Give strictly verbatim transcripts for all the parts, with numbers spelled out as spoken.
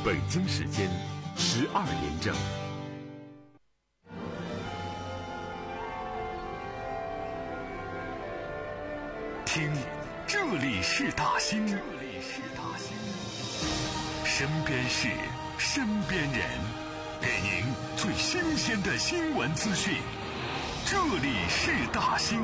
北京时间十二点整。听，这里是大兴，这里是大兴，身边事，身边人，给您最新鲜的新闻资讯。这里是大兴。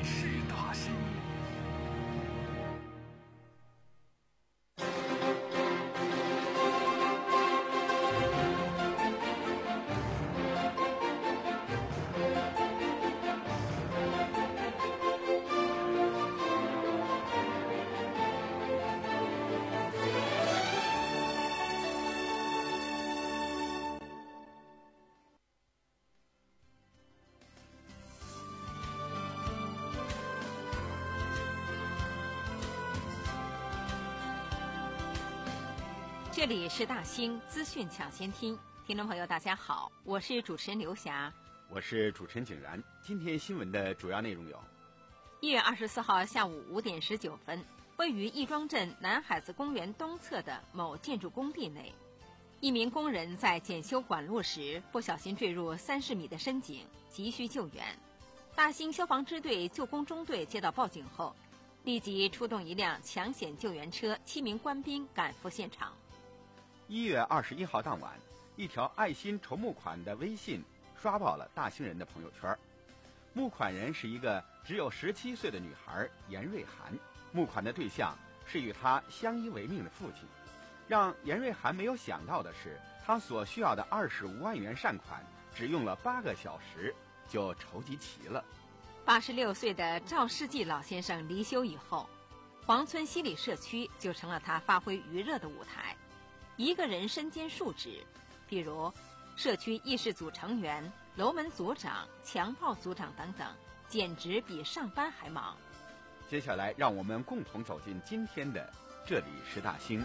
这里是大兴资讯抢先听，听众朋友大家好，我是主持人刘霞， 我是主持人景然。今天新闻的主要内容有： 一月二十四号下午五点十九分，位于亦庄镇南海子公园东侧的某建筑工地内，一名工人在检修管路时不小心坠入三十米的深井，急需救援。大兴消防支队救工中队接到报警后，立即出动一辆抢险救援车，七名官兵赶赴现场。 一月二十一号当晚，一条爱心筹募款的微信刷爆了大兴人的朋友圈。募款人是一个只有十七岁的女孩严瑞涵，募款的对象是与她相依为命的父亲。让严瑞涵没有想到的是，她所需要的二十五万元善款只用了八个小时就筹集齐了。 八十六岁的赵世纪老先生离休以后，黄村西里社区就成了他发挥余热的舞台。一个人身兼数职，比如社区议事组成员、楼门组长、强报组长等等，简直比上班还忙。 接下来让我们共同走进今天的这里是大兴。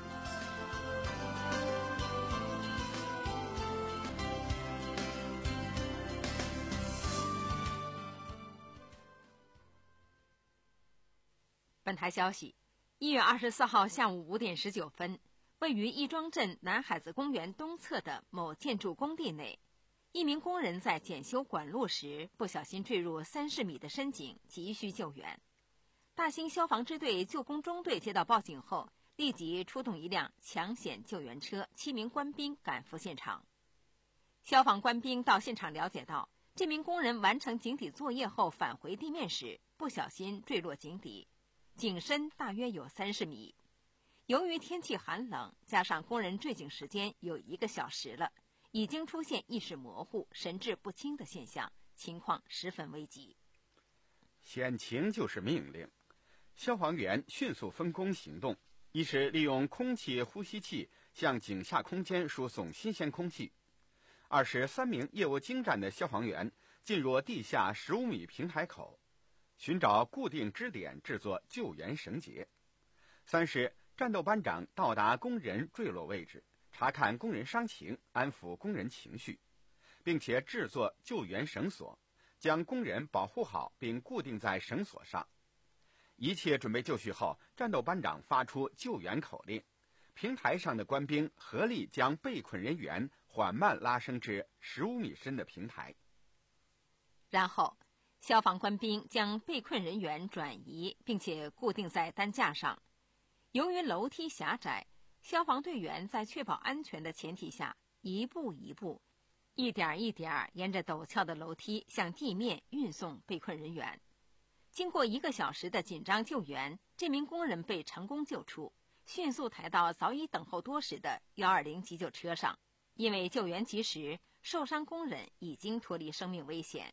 本台消息，一月二十四号下午五点十九分，位于亦庄镇南海子公园东侧的某建筑工地内，一名工人在检修管路时不小心坠入三十米的深井，急需救援。大兴消防支队救工中队接到报警后，立即出动一辆抢险救援车，七名官兵赶赴现场。消防官兵到现场了解到，这名工人完成井底作业后返回地面时，不小心坠落井底，井深大约有三十米。由于天气寒冷，加上工人坠井时间有一个小时了，已经出现意识模糊、神志不清的现象，情况十分危急。 险情就是命令，消防员迅速分工行动，一是利用空气呼吸器向井下空间输送新鲜空气；二是三名业务精湛的消防员进入地下十五米平台口，寻找固定支点制作救援绳结；三是战斗班长到达工人坠落位置，查看工人伤情，安抚工人情绪，并且制作救援绳索，将工人保护好并固定在绳索上。一切准备就绪后，战斗班长发出救援口令，平台上的官兵合力将被困人员缓慢拉升至十五米深的平台。 然后消防官兵将被困人员转移，并且固定在担架上。由于楼梯狭窄，消防队员在确保安全的前提下，一步一步，一点一点沿着陡峭的楼梯向地面运送被困人员。经过一个小时的紧张救援，这名工人被成功救出，迅速抬到早已等候多时的一二零急救车上。因为救援及时，受伤工人已经脱离生命危险。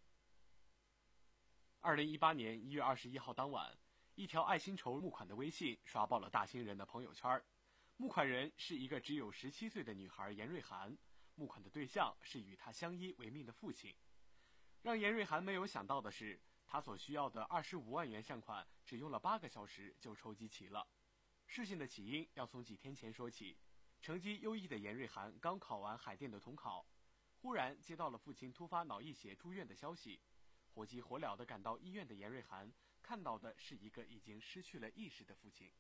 二零一八年一月二十一号当晚，一条爱心筹募款的微信刷爆了大兴人的朋友圈。募款人是一个只有十七岁的女孩严瑞涵，募款的对象是与她相依为命的父亲。让严瑞涵没有想到的是，她所需要的二十五万元善款只用了八个小时就筹集齐了。事情的起因要从几天前说起。成绩优异的严瑞涵刚考完海淀的统考，忽然接到了父亲突发脑溢血住院的消息。火急火燎地赶到医院的严瑞涵看到的是一个已经失去了意识的父亲。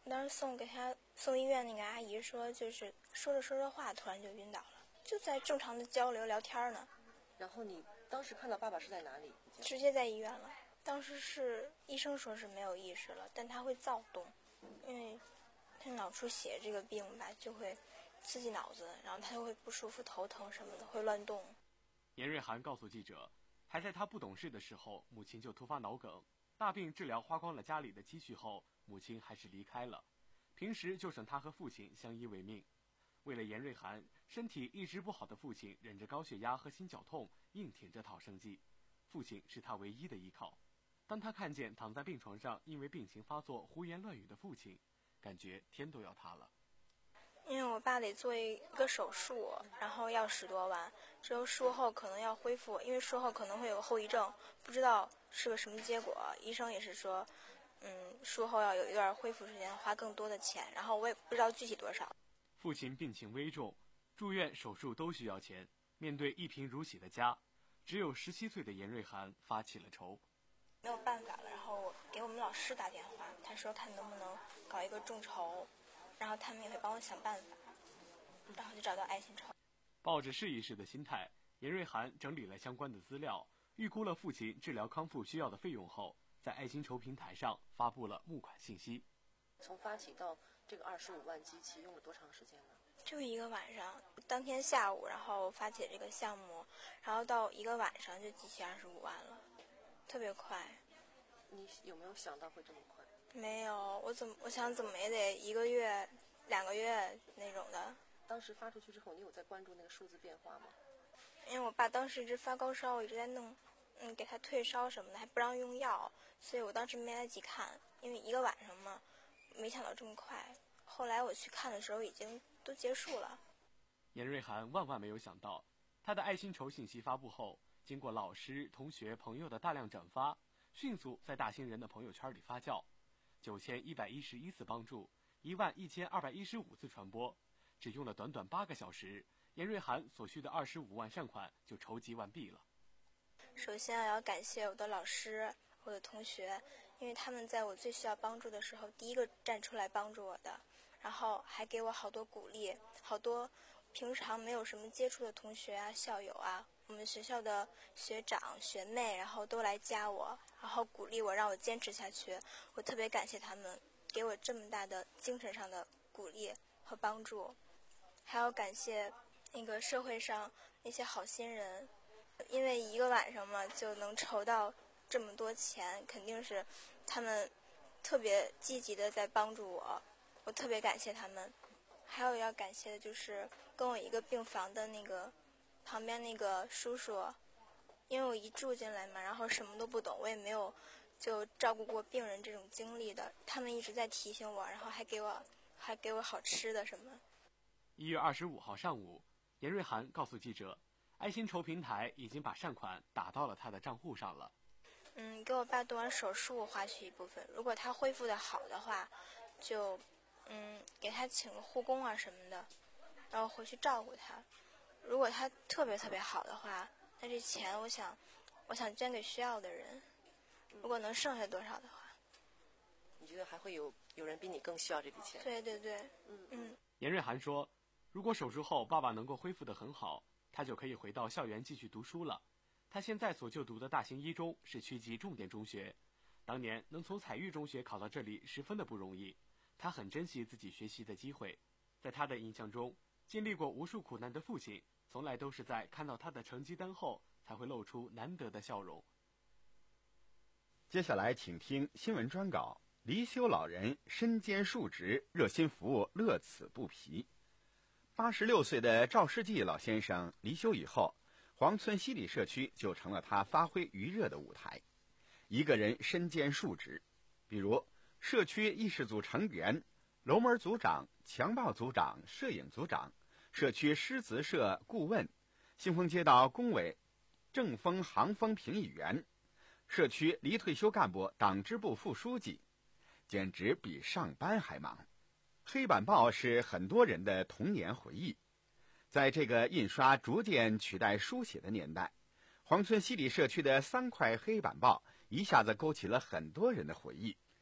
当时送给他送医院那个阿姨说，就是说着说着话，突然就晕倒了，就在正常的交流聊天呢。 然后你当时看到爸爸是在哪里？ 直接在医院了。当时是医生说是没有意识了，但他会躁动，因为他脑出血这个病吧，就会刺激脑子，然后他就会不舒服、头疼什么的，会乱动。 严瑞涵告诉记者，还在他不懂事的时候，母亲就突发脑梗，大病治疗花光了家里的积蓄后，母亲还是离开了，平时就剩他和父亲相依为命。为了严瑞涵，身体一直不好的父亲忍着高血压和心绞痛，硬挺着讨生计。父亲是他唯一的依靠。当他看见躺在病床上因为病情发作胡言乱语的父亲，感觉天都要塌了。 因为我爸得做一个手术，然后要十多万，之后术后可能要恢复，因为术后可能会有后遗症，不知道是个什么结果。医生也是说，嗯，术后要有一段恢复时间，花更多的钱，然后我也不知道具体多少。 父亲病情危重，住院手术都需要钱，面对一贫如洗的家，只有十七岁的严瑞涵发起了愁。 没有办法了，然后我给我们老师打电话，他说看能不能搞一个众筹，然后他们也会帮我想办法，然后就找到爱心筹。 抱着试一试的心态，严瑞涵整理了相关的资料，预估了父亲治疗康复需要的费用后，在爱心筹平台上发布了募款信息。 从发起到这个二十五万集齐用了多长时间呢？ 就一个晚上，当天下午，然后发起这个项目，然后到一个晚上就集齐二十五万了，特别快。 你有没有想到会这么快？ 没有，我怎么我想怎么也得一个月、两个月那种的。 当时发出去之后，你有在关注那个数字变化吗？ 因为我爸当时一直发高烧，我一直在弄，嗯，给他退烧什么的，还不让用药，所以我当时没来及看，因为一个晚上嘛，没想到这么快。后来我去看的时候，已经都结束了。 严瑞涵万万没有想到，他的爱心筹信息发布后，经过老师、同学、朋友的大量转发，迅速在大兴人的朋友圈里发酵，九千一百一十一次帮助，一万一千二百一十五次传播，只用了短短八个小时，严瑞涵所需的二十五万善款就筹集完毕了。 首先，我要感谢我的老师、我的同学，因为他们在我最需要帮助的时候，第一个站出来帮助我的，然后还给我好多鼓励，好多平常没有什么接触的同学啊、校友啊，我们学校的学长学妹，然后都来加我，然后鼓励我，让我坚持下去。我特别感谢他们给我这么大的精神上的鼓励和帮助，还要感谢那个社会上那些好心人，因为一个晚上嘛就能筹到这么多钱，肯定是他们特别积极的在帮助我，我特别感谢他们。还有要感谢的就是跟我一个病房的那个旁边那个叔叔，因为我一住进来嘛，然后什么都不懂，我也没有就照顾过病人这种经历的，他们一直在提醒我，然后还给我还给我好吃的什么。 一月二十五号上午，严瑞涵告诉记者，爱心筹平台已经把善款打到了他的账户上了。 嗯，给我爸动完手术花去一部分，如果他恢复的好的话，就嗯给他请个护工啊什么的，然后回去照顾他。如果他特别特别好的话，那这钱我想我想捐给需要的人，如果能剩下多少的话。 你觉得还会有有人比你更需要这笔钱？ 对对对， 嗯嗯。 严瑞涵说，如果手术后爸爸能够恢复得很好，他就可以回到校园继续读书了。他现在所就读的大兴一中是区级重点中学，当年能从彩玉中学考到这里十分的不容易，他很珍惜自己学习的机会。在他的印象中，经历过无数苦难的父亲，从来都是在看到他的成绩单后才会露出难得的笑容。 接下来请听新闻专稿，离休老人身兼数职，热心服务，乐此不疲。八十六岁的赵世纪老先生离休以后，黄村西里社区就成了他发挥余热的舞台。一个人身兼数职，比如社区议事组成员、楼门组长、强报组长、摄影组长、社区诗词社顾问、新丰街道工委正风行风评议员、社区离退休干部党支部副书记，简直比上班还忙。黑板报是很多人的童年回忆，在这个印刷逐渐取代书写的年代，黄村西里社区的三块黑板报一下子勾起了很多人的回忆。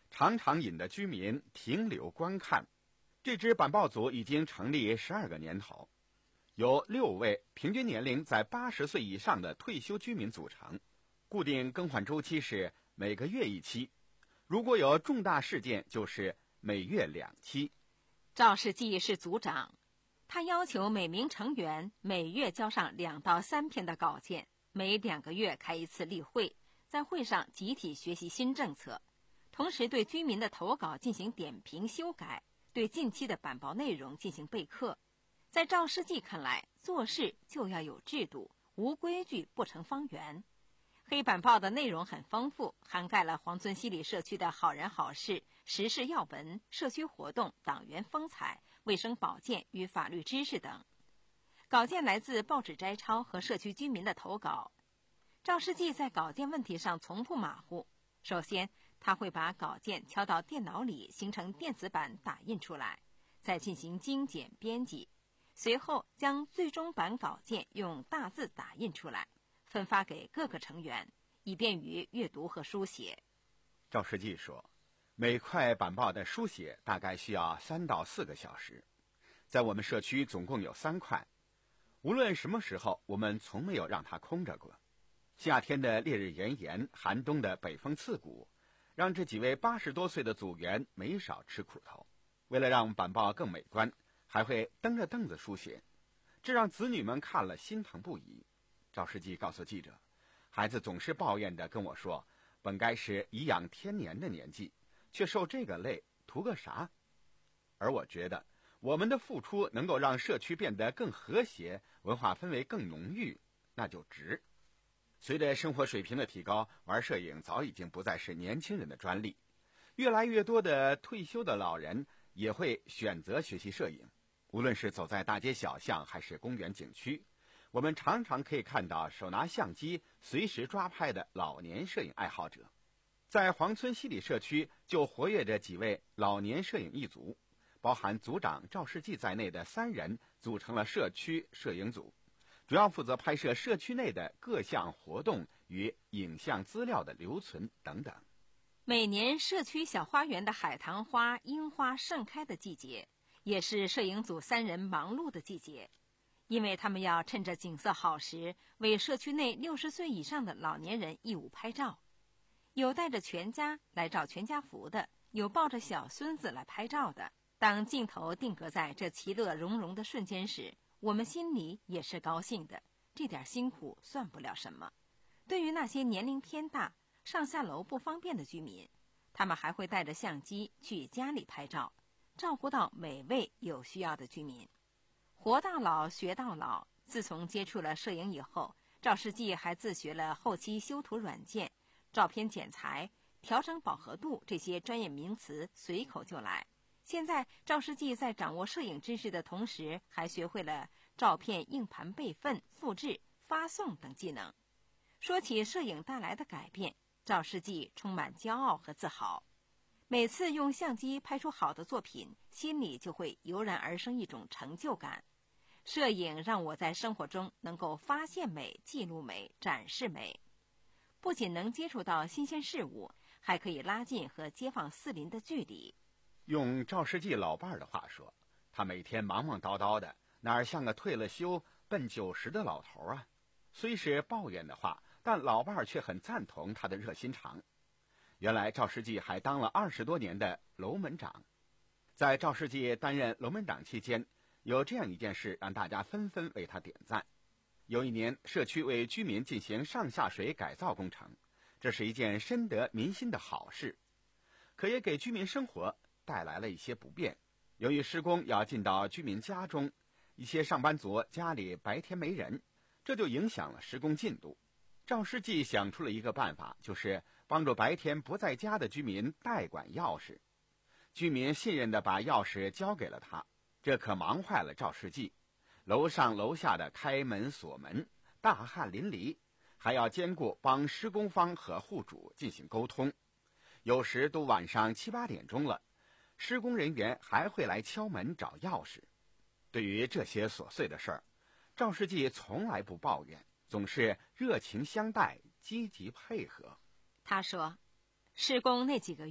常常引得居民停留观看。这支板报组已经成立十二个年头，由六位平均年龄在八十岁以上的退休居民组成，固定更换周期是每个月一期，如果有重大事件就是每月两期。 赵世纪是组长，他要求每名成员每月交上两到三篇的稿件，每两个月开一次例会，在会上集体学习新政策，同时对居民的投稿进行点评修改，对近期的板报内容进行备课。在赵世纪看来，做事就要有制度，无规矩不成方圆。黑板报的内容很丰富，涵盖了黄村西里社区的好人好事、时事要闻、社区活动、党员风采、卫生保健与法律知识等。稿件来自报纸摘抄和社区居民的投稿。赵世纪在稿件问题上从不马虎。首先，他会把稿件敲到电脑里，形成电子版打印出来，再进行精简编辑，随后将最终版稿件用大字打印出来，分发给各个成员，以便于阅读和书写。 赵世纪说，每块板报的书写大概需要三到四个小时，在我们社区总共有三块，无论什么时候，我们从没有让它空着过。夏天的烈日炎炎，寒冬的北风刺骨，让这几位八十多岁的组员没少吃苦头。为了让板报更美观，还会蹬着凳子书写，这让子女们看了心疼不已。赵世纪告诉记者，孩子总是抱怨地跟我说，本该是颐养天年的年纪，却受这个累，图个啥？而我觉得，我们的付出能够让社区变得更和谐，文化氛围更浓郁，那就值。随着生活水平的提高，玩摄影早已经不再是年轻人的专利，越来越多的退休的老人也会选择学习摄影。无论是走在大街小巷还是公园景区，我们常常可以看到手拿相机随时抓拍的老年摄影爱好者。在黄村西里社区就活跃着几位老年摄影一族，包含组长赵世纪在内的三人组成了社区摄影组，主要负责拍摄社区内的各项活动与影像资料的留存等等。 每年社区小花园的海棠花、樱花盛开的季节，也是摄影组三人忙碌的季节，因为他们要趁着景色好时，为社区内六十岁以上的老年人义务拍照。有带着全家来照全家福的，有抱着小孙子来拍照的。当镜头定格在这其乐融融的瞬间时，我们心里也是高兴的，这点辛苦算不了什么。对于那些年龄偏大、上下楼不方便的居民，他们还会带着相机去家里拍照，照顾到每位有需要的居民。活到老学到老，自从接触了摄影以后，赵世纪还自学了后期修图软件、照片剪裁、调整饱和度这些专业名词随口就来。现在赵世纪在掌握摄影知识的同时，还学会了照片硬盘备份、复制、发送等技能。说起摄影带来的改变，赵世纪充满骄傲和自豪。每次用相机拍出好的作品，心里就会油然而生一种成就感。摄影让我在生活中能够发现美、记录美、展示美，不仅能接触到新鲜事物，还可以拉近和街坊四邻的距离。 用赵世纪老伴儿的话说，他每天忙忙叨叨的，哪儿像个退了休奔九十的老头啊。虽是抱怨的话，但老伴儿却很赞同他的热心肠。原来赵世纪还当了二十多年的楼门长。在赵世纪担任楼门长期间，有这样一件事让大家纷纷为他点赞。有一年，社区为居民进行上下水改造工程，这是一件深得民心的好事，可也给居民生活带来了一些不便。由于施工要进到居民家中，一些上班族家里白天没人，这就影响了施工进度。赵世纪想出了一个办法，就是帮助白天不在家的居民代管钥匙。居民信任地把钥匙交给了他，这可忙坏了赵世纪。楼上楼下的开门锁门，大汗淋漓，还要兼顾帮施工方和户主进行沟通。有时都晚上七八点钟了，施工人员还会来敲门找钥匙。对于这些琐碎的事儿，赵世纪从来不抱怨，总是热情相待，积极配合。 他说，施工那几个月，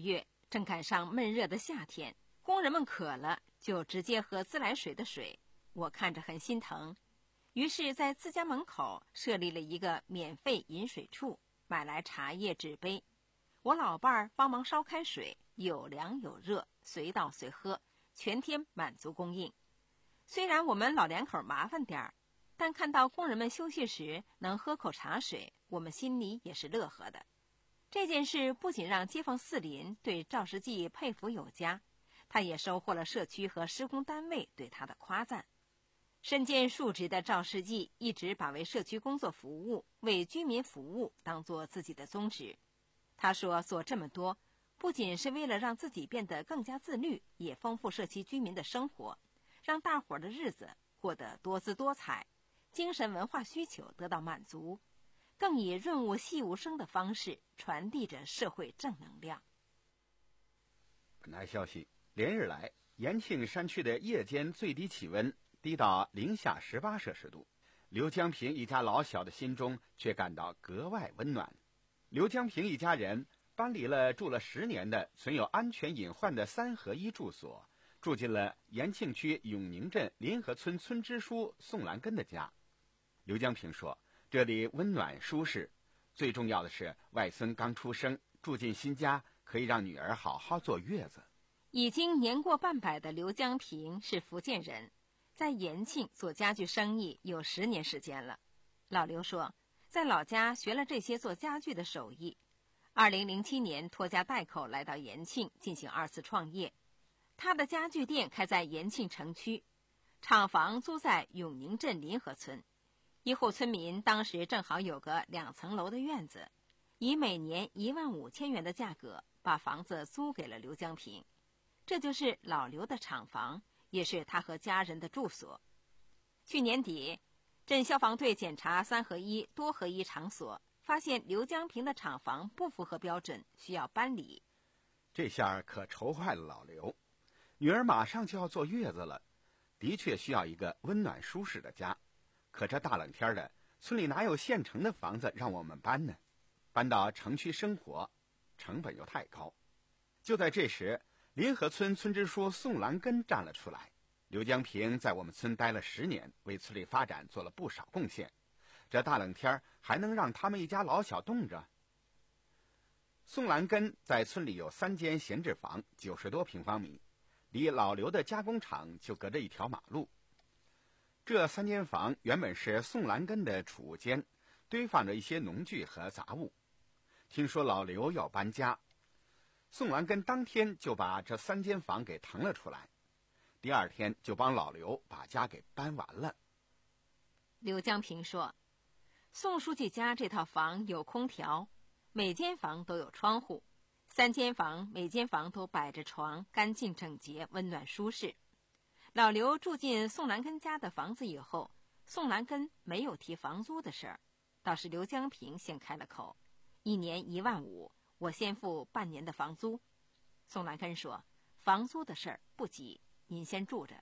正赶上闷热的夏天，工人们渴了就直接喝自来水的水，我看着很心疼。于是在自家门口设立了一个免费饮水处，买来茶叶纸杯，我老伴儿帮忙烧开水，有凉有热，随倒随喝，全天满足供应。虽然我们老两口麻烦点儿，但看到工人们休息时能喝口茶水，我们心里也是乐呵的。这件事不仅让街坊四邻对赵世纪佩服有加，他也收获了社区和施工单位对他的夸赞。身兼数职的赵世纪一直把为社区工作服务、为居民服务当作自己的宗旨。他说做这么多，不仅是为了让自己变得更加自律，也丰富社区居民的生活，让大伙儿的日子过得多姿多彩，精神文化需求得到满足，更以润物细无声的方式传递着社会正能量。 本台消息，连日来，延庆山区的夜间最低气温低到零下十八摄氏度，刘江平一家老小的心中却感到格外温暖。刘江平一家人搬离了住了十年的存有安全隐患的三合一住所，住进了延庆区永宁镇临河村村支书宋兰根的家。刘江平说，这里温暖舒适，最重要的是外孙刚出生，住进新家可以让女儿好好坐月子。 已经年过半百的刘江平是福建人，在延庆做家具生意有十年时间了。老刘说，在老家学了这些做家具的手艺，二零零七年拖家带口来到延庆进行二次创业。他的家具店开在延庆城区，厂房租在永宁镇临河村。一户村民当时正好有个两层楼的院子，以每年一万五千元的价格把房子租给了刘江平。这就是老刘的厂房，也是他和家人的住所。去年底，镇消防队检查三合一、多合一场所，发现刘江平的厂房不符合标准，需要搬离。 这下可愁坏了老刘，女儿马上就要坐月子了，的确需要一个温暖舒适的家。可这大冷天的，村里哪有现成的房子让我们搬呢？搬到城区生活，成本又太高。就在这时，临河村村支书宋兰根站了出来。刘江平在我们村待了十年，为村里发展做了不少贡献。这大冷天还能让他们一家老小冻着？宋兰根在村里有三间闲置房，九十多平方米，离老刘的加工厂就隔着一条马路。这三间房原本是宋兰根的储物间，堆放着一些农具和杂物。听说老刘要搬家，宋兰根当天就把这三间房给腾了出来，第二天就帮老刘把家给搬完了。 刘江平说，宋书记家这套房有空调，每间房都有窗户，三间房每间房都摆着床，干净整洁，温暖舒适。老刘住进宋兰根家的房子以后，宋兰根没有提房租的事儿，倒是刘江平先开了口，一年一万五，我先付半年的房租。宋兰根说，房租的事儿不急，您先住着。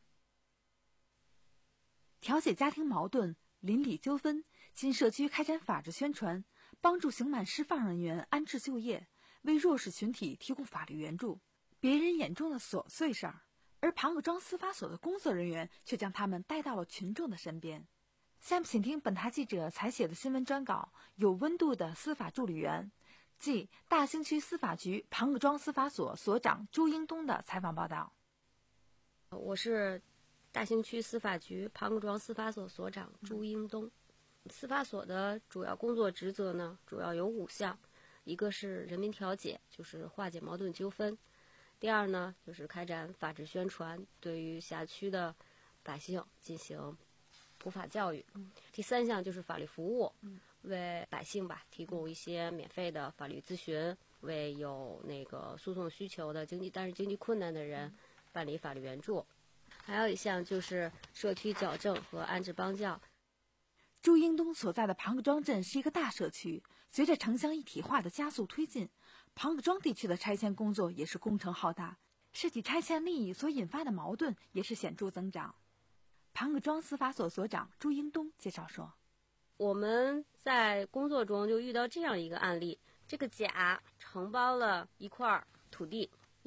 调解家庭矛盾、邻里纠纷，进社区开展法治宣传，帮助刑满释放人员安置就业，为弱势群体提供法律援助，别人眼中的琐碎事儿，而庞各庄司法所的工作人员却将他们带到了群众的身边。下面请听本台记者采写的新闻专稿《有温度的司法助理员》，即大兴区司法局庞各庄司法所所长朱英东的采访报道。 我是大兴区司法局庞各庄司法所所长朱英东。司法所的主要工作职责呢，主要有五项。一个是人民调解，就是化解矛盾纠纷；第二呢，就是开展法治宣传，对于辖区的百姓进行普法教育；第三项就是法律服务，为百姓吧提供一些免费的法律咨询，为有那个诉讼需求的经济但是经济困难的人办理法律援助。还有一项就是社区矫正和安置帮教。 朱英东所在的庞各庄镇是一个大社区，随着城乡一体化的加速推进，庞各庄地区的拆迁工作也是工程浩大，市体拆迁利益所引发的矛盾也是显著增长。庞各庄司法所所长朱英东介绍说， 我们在工作中就遇到这样一个案例，这个甲承包了一块土地，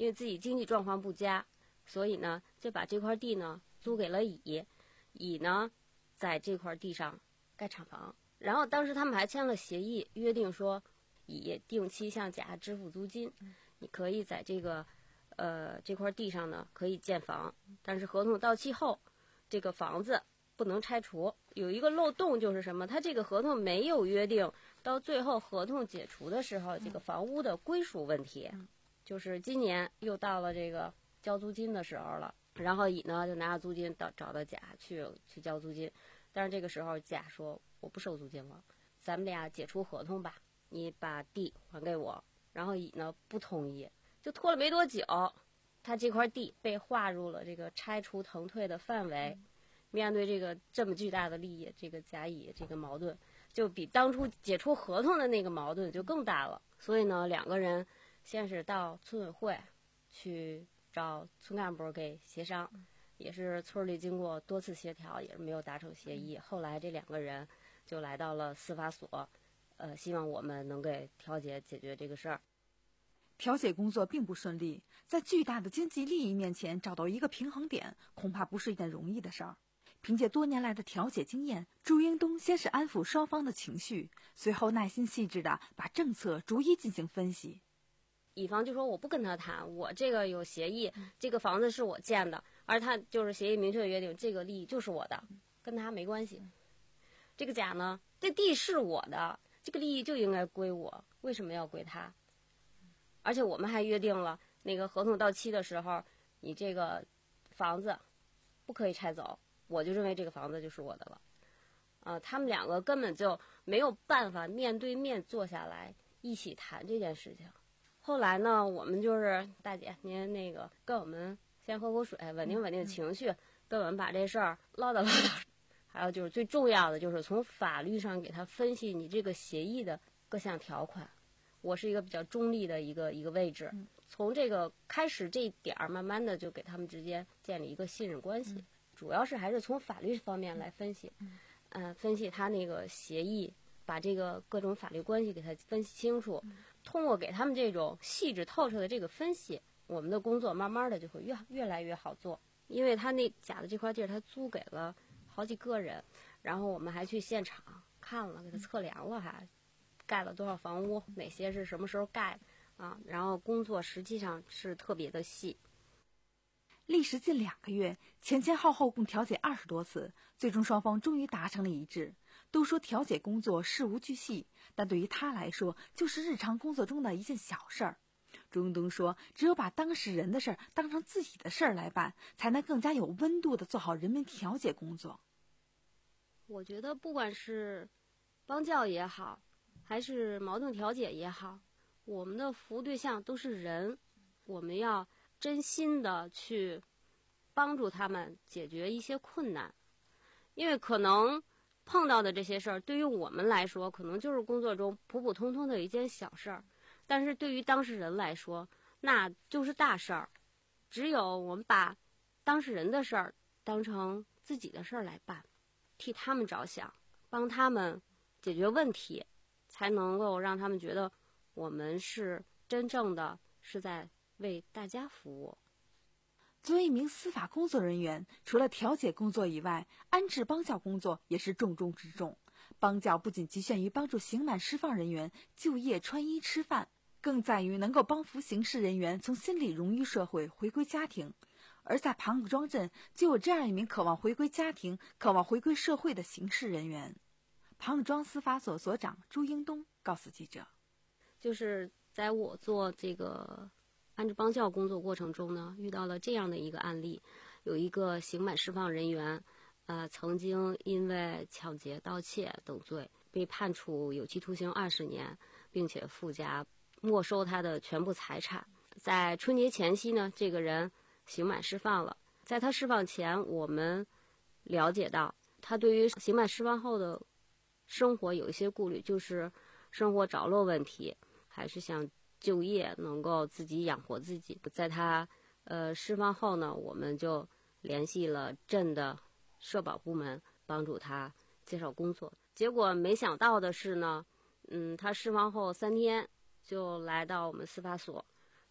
因为自己经济状况不佳，所以呢就把这块地呢租给了乙，乙呢在这块地上盖厂房。然后当时他们还签了协议，约定说乙定期向甲支付租金，你可以在这个呃这块地上呢可以建房，但是合同到期后这个房子不能拆除。有一个漏洞就是什么，他这个合同没有约定到最后合同解除的时候这个房屋的归属问题。就是今年又到了这个交租金的时候了，然后乙呢就拿着租金到找到甲去去交租金，但是这个时候甲说我不收租金了，咱们俩解除合同吧，你把地还给我。然后乙呢不同意，就拖了没多久，他这块地被划入了这个拆除腾退的范围。面对这个这么巨大的利益，这个甲乙这个矛盾就比当初解除合同的那个矛盾就更大了。所以呢两个人先是到村委会去找村干部给协商，也是村里经过多次协调也是没有达成协议。后来这两个人就来到了司法所，呃，希望我们能给调解解决这个事儿。 调解工作并不顺利，在巨大的经济利益面前找到一个平衡点，恐怕不是一件容易的事儿。凭借多年来的调解经验，朱英东先是安抚双方的情绪，随后耐心细致地把政策逐一进行分析。 乙方就说我不跟他谈，我这个有协议，这个房子是我建的，而他就是协议明确约定这个利益就是我的，跟他没关系。这个甲呢，这地是我的，这个利益就应该归我，为什么要归他？而且我们还约定了，那个合同到期的时候，你这个房子不可以拆走，我就认为这个房子就是我的了。呃，他们两个根本就没有办法面对面坐下来一起谈这件事情。后来呢，我们就是大姐，您那个跟我们先喝口水，稳定稳定情绪，跟我们把这事儿唠叨唠叨。还有就是最重要的，就是从法律上给他分析你这个协议的各项条款。我是一个比较中立的一个一个位置，从这个开始这一点儿，慢慢的就给他们之间建立一个信任关系。主要是还是从法律方面来分析，呃，分析他那个协议，把这个各种法律关系给他分析清楚。通过给他们这种细致透彻的这个分析，我们的工作慢慢的就会越越来越好做。因为他那甲的这块地儿，他租给了好几个人，然后我们还去现场看了，给他测量了还。盖了多少房屋，哪些是什么时候盖啊？然后工作实际上是特别的细。 历时近两个月，前前后后共调解二十多次，最终双方终于达成了一致。都说调解工作事无巨细，但对于他来说，就是日常工作中的一件小事儿。朱英东说，只有把当事人的事儿当成自己的事儿来办，才能更加有温度地做好人民调解工作。 我觉得不管是帮教也好，还是矛盾调解也好，我们的服务对象都是人，我们要真心的去帮助他们解决一些困难。因为可能碰到的这些事儿，对于我们来说可能就是工作中普普通通的一件小事儿，但是对于当事人来说那就是大事儿。只有我们把当事人的事儿当成自己的事儿来办，替他们着想，帮他们解决问题，才能够让他们觉得我们是真正的是在为大家服务。 作为一名司法工作人员，除了调解工作以外，安置帮教工作也是重中之重。帮教不仅局限于帮助刑满释放人员就业、穿衣、吃饭，更在于能够帮扶刑事人员从心理融于社会，回归家庭。而在庞各庄镇，就有这样一名渴望回归家庭、渴望回归社会的刑事人员。庞各庄司法所所长朱英东告诉记者， 就是在我做这个安置帮教工作过程中呢，遇到了这样的一个案例，有一个刑满释放人员呃，曾经因为抢劫、盗窃等罪被判处有期徒刑二十年，并且附加没收他的全部财产。在春节前夕呢，这个人刑满释放了。在他释放前，我们了解到他对于刑满释放后的生活有一些顾虑，就是生活着落问题，还是想就业能够自己养活自己。在他呃释放后呢，我们就联系了镇的社保部门，帮助他介绍工作。结果没想到的是呢，嗯，他释放后三天就来到我们司法所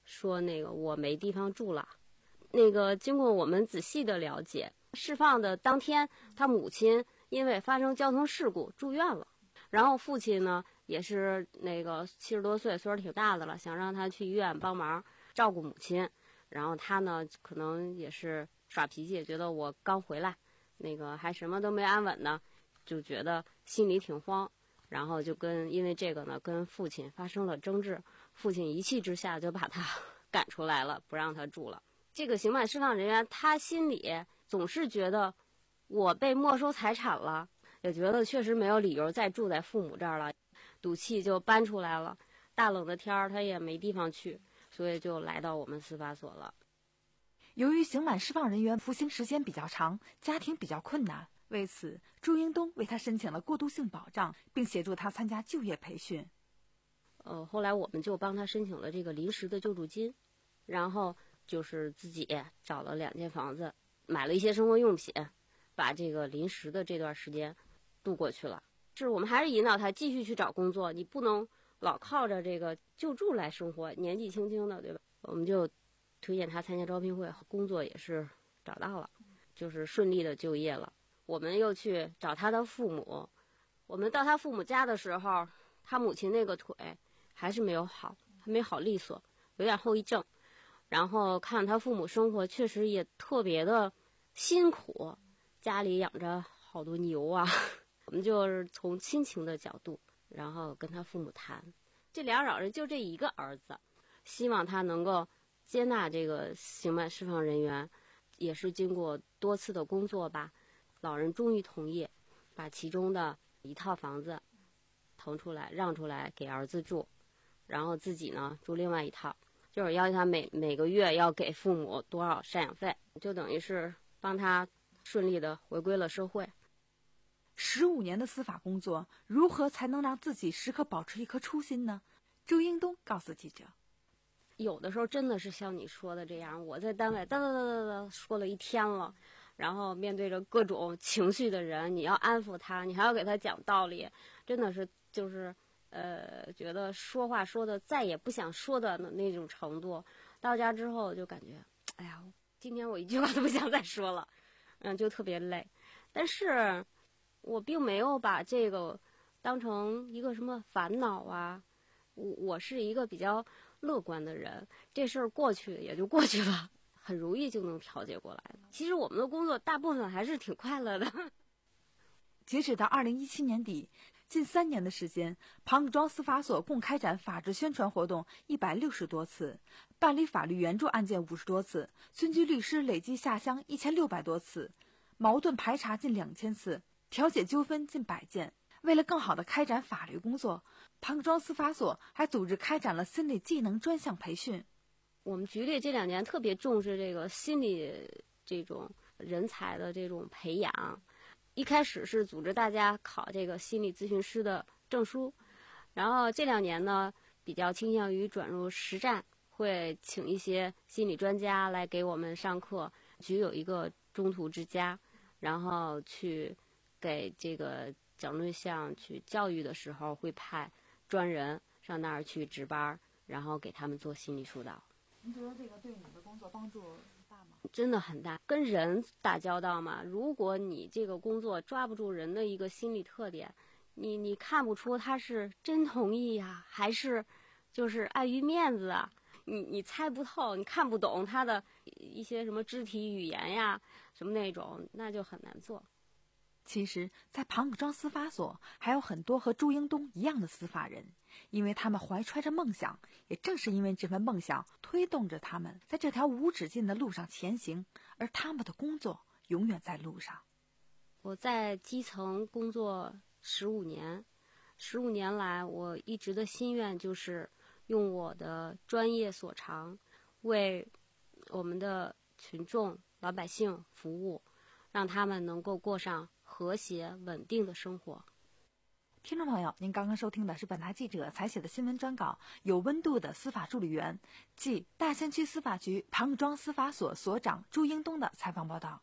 说那个我没地方住了。那个经过我们仔细的了解，释放的当天，他母亲因为发生交通事故住院了，然后父亲呢也是那个七十多岁，岁数挺大的了，想让他去医院帮忙照顾母亲，然后他呢可能也是耍脾气，觉得我刚回来，那个还什么都没安稳呢，就觉得心里挺慌，然后就跟因为这个呢跟父亲发生了争执，父亲一气之下就把他赶出来了，不让他住了。这个刑满释放人员他心里总是觉得我被没收财产了，也觉得确实没有理由再住在父母这儿了，赌气就搬出来了。大冷的天儿他也没地方去，所以就来到我们司法所了。 由于刑满释放人员服刑时间比较长，家庭比较困难，为此朱英东为他申请了过渡性保障，并协助他参加就业培训。 呃，后来我们就帮他申请了这个临时的救助金，然后就是自己找了两间房子，买了一些生活用品，把这个临时的这段时间度过去了。是我们还是引导他继续去找工作，你不能老靠着这个救助来生活，年纪轻轻的，对吧？我们就推荐他参加招聘会，工作也是找到了，就是顺利的就业了。我们又去找他的父母，我们到他父母家的时候，他母亲那个腿还是没有好，还没好利索，有点后遗症。然后看他父母生活确实也特别的辛苦，家里养着好多牛啊。我们就是从亲情的角度，然后跟他父母谈，这两老人就这一个儿子，希望他能够接纳这个刑满释放人员，也是经过多次的工作吧，老人终于同意把其中的一套房子腾出来让出来给儿子住，然后自己呢住另外一套，就是要求他每每个月要给父母多少赡养费，就等于是帮他顺利的回归了社会。 十五年的司法工作，如何才能让自己时刻保持一颗初心呢？朱英东告诉记者， 有的时候真的是像你说的这样，我在单位哒哒哒哒哒说了一天了，然后面对着各种情绪的人，你要安抚他，你还要给他讲道理，真的是就是呃，觉得说话说的再也不想说的那种程度。到家之后就感觉，哎呀，今天我一句话都不想再说了，嗯，就特别累。但是我并没有把这个当成一个什么烦恼啊，我我是一个比较乐观的人，这事儿过去也就过去了，很容易就能调节过来的。其实我们的工作大部分还是挺快乐的。 截止到二零一七年底，近三年的时间，庞各庄司法所共开展法治宣传活动一百六十多次，办理法律援助案件五十多次，村居律师累计下乡一千六百多次，矛盾排查近两千次，调解纠纷近百件。为了更好地开展法律工作，庞各庄司法所还组织开展了心理技能专项培训。 我们局里这两年特别重视这个心理这种人才的这种培养，一开始是组织大家考这个心理咨询师的证书，然后这两年呢比较倾向于转入实战，会请一些心理专家来给我们上课。局有一个中途之家，然后去给这个讲对象去教育的时候，会派专人上那儿去值班，然后给他们做心理疏导。 您觉得这个对你的工作帮助大吗？ 真的很大，跟人打交道嘛，如果你这个工作抓不住人的一个心理特点，你你看不出他是真同意呀，还是就是碍于面子啊，你你猜不透，你看不懂他的一些什么肢体语言呀，什么那种，那就很难做。 其实在庞各庄司法所还有很多和朱英东一样的司法人，因为他们怀揣着梦想，也正是因为这份梦想推动着他们在这条无止境的路上前行，而他们的工作永远在路上。 我在基层工作十五年，十五年来我一直的心愿就是用我的专业所长为我们的群众老百姓服务，让他们能够过上和谐稳定的生活。 听众朋友，您刚刚收听的是本台记者采写的新闻专稿，有温度的司法助理员，即大仙区司法局庞各庄司法所所长朱英东的采访报道。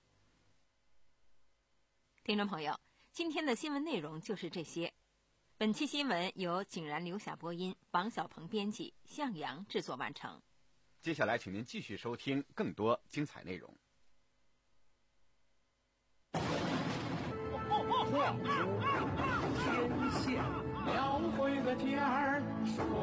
听众朋友，今天的新闻内容就是这些。本期新闻由景然、刘霞播音，王小鹏编辑，向阳制作完成。 接下来，请您继续收听更多精彩内容。 画出天下，描绘个天儿。